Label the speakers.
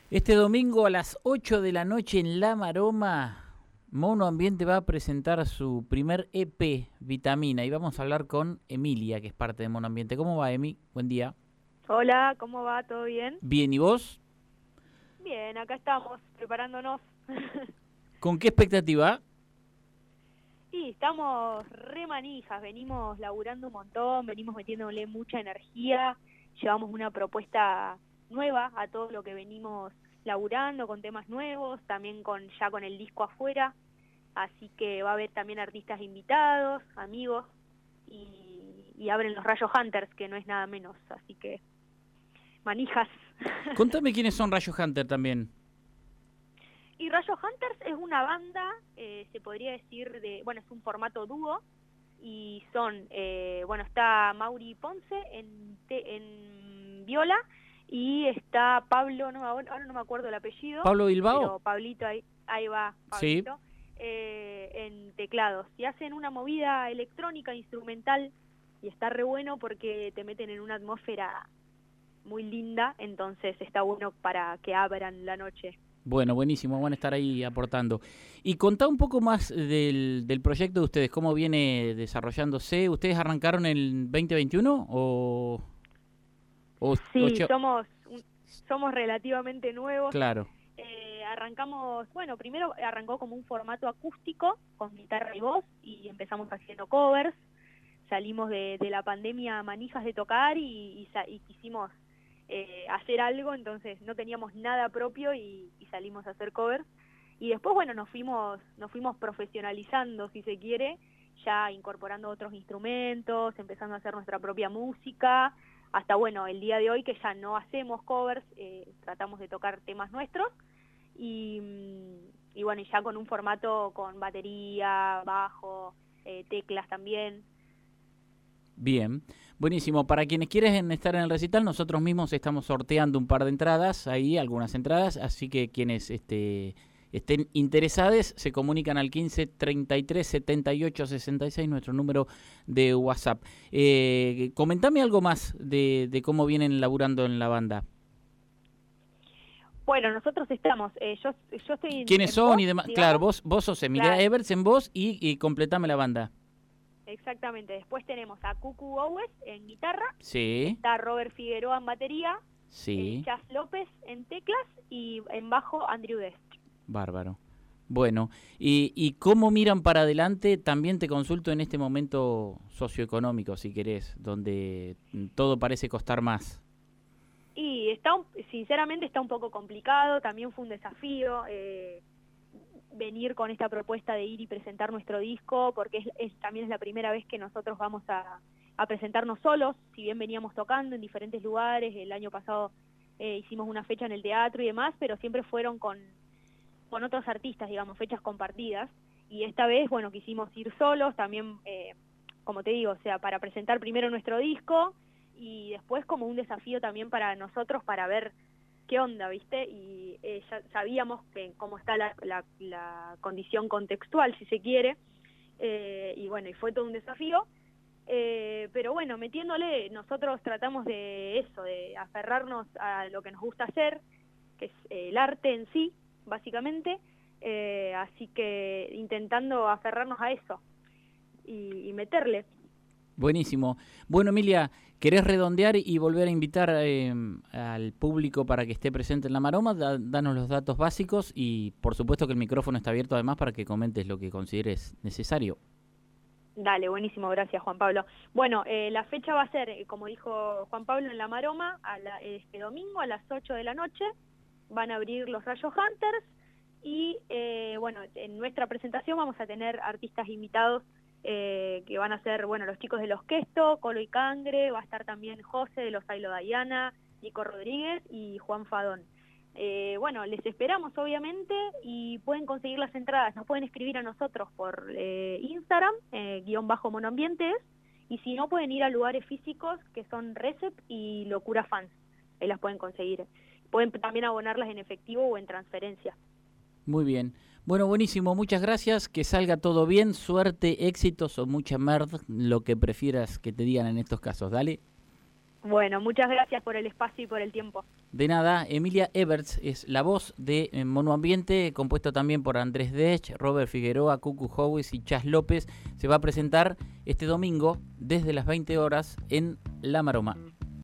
Speaker 1: Este domingo a las 8 de la noche en La Maroma, Mono Ambiente va a presentar su primer EP, Vitamina, y vamos a hablar con Emilia, que es parte de Mono Ambiente. ¿Cómo va, Emi? Buen día.
Speaker 2: Hola, ¿cómo va? ¿Todo bien?
Speaker 1: Bien, ¿y vos?
Speaker 2: Bien, acá estamos, preparándonos.
Speaker 1: ¿Con qué expectativa?
Speaker 2: Y estamos re manijas, venimos laburando un montón, venimos metiéndole mucha energía, llevamos una propuesta nueva a todo lo que venimos laburando, con temas nuevos, también ya con el disco afuera, así que va a haber también artistas invitados, amigos, y abren los Rayos Hunters, que no es nada menos, así que manijas.
Speaker 1: Contame quiénes son Rayo Hunter también.
Speaker 2: Y Rayo Hunters es una banda, se podría decir, bueno, es un formato dúo, y son, está Mauri Ponce en viola, y está Pablo, ahora no me acuerdo el apellido,
Speaker 1: ¿Pablo Bilbao?
Speaker 2: pero Pablito, ahí va,
Speaker 1: Sí.
Speaker 2: Pablito, en teclados. Y hacen una movida electrónica, instrumental, y está re bueno porque te meten en una atmósfera muy linda, entonces está bueno para que abran la noche.
Speaker 1: Bueno, buenísimo, van a estar ahí aportando. Y contá un poco más del proyecto de ustedes, cómo viene desarrollándose. ¿Ustedes arrancaron en 2021 o
Speaker 2: Sí, somos relativamente nuevos.
Speaker 1: Claro,
Speaker 2: Arrancamos, bueno, primero arrancó como un formato acústico, con guitarra y voz, y empezamos haciendo covers. Salimos de la pandemia manijas de tocar y quisimos hacer algo, entonces no teníamos nada propio y salimos a hacer covers. Y después, bueno, nos fuimos profesionalizando, si se quiere, ya incorporando otros instrumentos, empezando a hacer nuestra propia música, hasta, bueno, el día de hoy que ya no hacemos covers, tratamos de tocar temas nuestros, y bueno, y ya con un formato con batería, bajo, teclas también.
Speaker 1: bien, buenísimo. Para quienes quieren estar en el recital, nosotros mismos estamos sorteando un par de entradas, ahí algunas entradas, así que quienes estén interesados se comunican al 15 33 78 66, nuestro número de WhatsApp. Comentame algo más de cómo vienen laburando en la banda.
Speaker 2: Bueno, nosotros estamos, yo estoy
Speaker 1: ¿Quiénes
Speaker 2: en
Speaker 1: son
Speaker 2: voz,
Speaker 1: y demás? Claro,
Speaker 2: digamos.
Speaker 1: vos sos Emilia
Speaker 2: Claro,
Speaker 1: Everts en voz y completame la banda.
Speaker 2: exactamente. Después tenemos a Cucu Owes en guitarra,
Speaker 1: Sí,
Speaker 2: está Robert Figueroa en batería,
Speaker 1: sí,
Speaker 2: Chas López en teclas y en bajo Andrew Dest.
Speaker 1: bárbaro. Bueno, y cómo miran para adelante, también te consulto en este momento socioeconómico, si querés, donde todo parece costar más.
Speaker 2: Y sinceramente está un poco complicado, también fue un desafío venir con esta propuesta de ir y presentar nuestro disco, porque también es la primera vez que nosotros vamos a presentarnos solos, si bien veníamos tocando en diferentes lugares, el año pasado hicimos una fecha en el teatro y demás, pero siempre fueron con otros artistas, digamos, fechas compartidas, y esta vez, bueno, quisimos ir solos, también, como te digo, o sea, para presentar primero nuestro disco, y después como un desafío también para nosotros, para ver qué onda, ¿viste? Y ya sabíamos que cómo está la condición contextual, si se quiere, y bueno, y fue todo un desafío, pero bueno, metiéndole, nosotros tratamos de eso, de aferrarnos a lo que nos gusta hacer, que es el arte en sí, básicamente, así que intentando aferrarnos a eso y meterle.
Speaker 1: Buenísimo. Bueno, Emilia, ¿querés redondear y volver a invitar al público para que esté presente en La Maroma? Danos los datos básicos y por supuesto que el micrófono está abierto además para que comentes lo que consideres necesario.
Speaker 2: Dale, buenísimo, gracias Juan Pablo. Bueno, la fecha va a ser, como dijo Juan Pablo, en La Maroma, este domingo a las 8 de la noche, van a abrir los Rayos Hunters, y bueno, en nuestra presentación vamos a tener artistas invitados que van a ser, bueno, los chicos de Los Questo, Colo y Cangre, va a estar también José de Los Ailo Dayana, Nico Rodríguez y Juan Fadón. Bueno, les esperamos obviamente y pueden conseguir las entradas, nos pueden escribir a nosotros por Instagram, _monoambientes, y si no pueden ir a lugares físicos que son Recep y Locura Fans, ahí las pueden conseguir. Pueden también abonarlas en efectivo o en transferencia.
Speaker 1: Muy bien. Bueno, buenísimo. Muchas gracias. Que salga todo bien. Suerte, éxitos o mucha merda, lo que prefieras que te digan en estos casos. Dale.
Speaker 2: Bueno, muchas gracias por el espacio y por el tiempo.
Speaker 1: De nada, Emilia Everts es la voz de Monoambiente, compuesto también por Andrés Dech, Robert Figueroa, Cucu Howes y Chas López. Se va a presentar este domingo desde las 20 horas en La Maroma.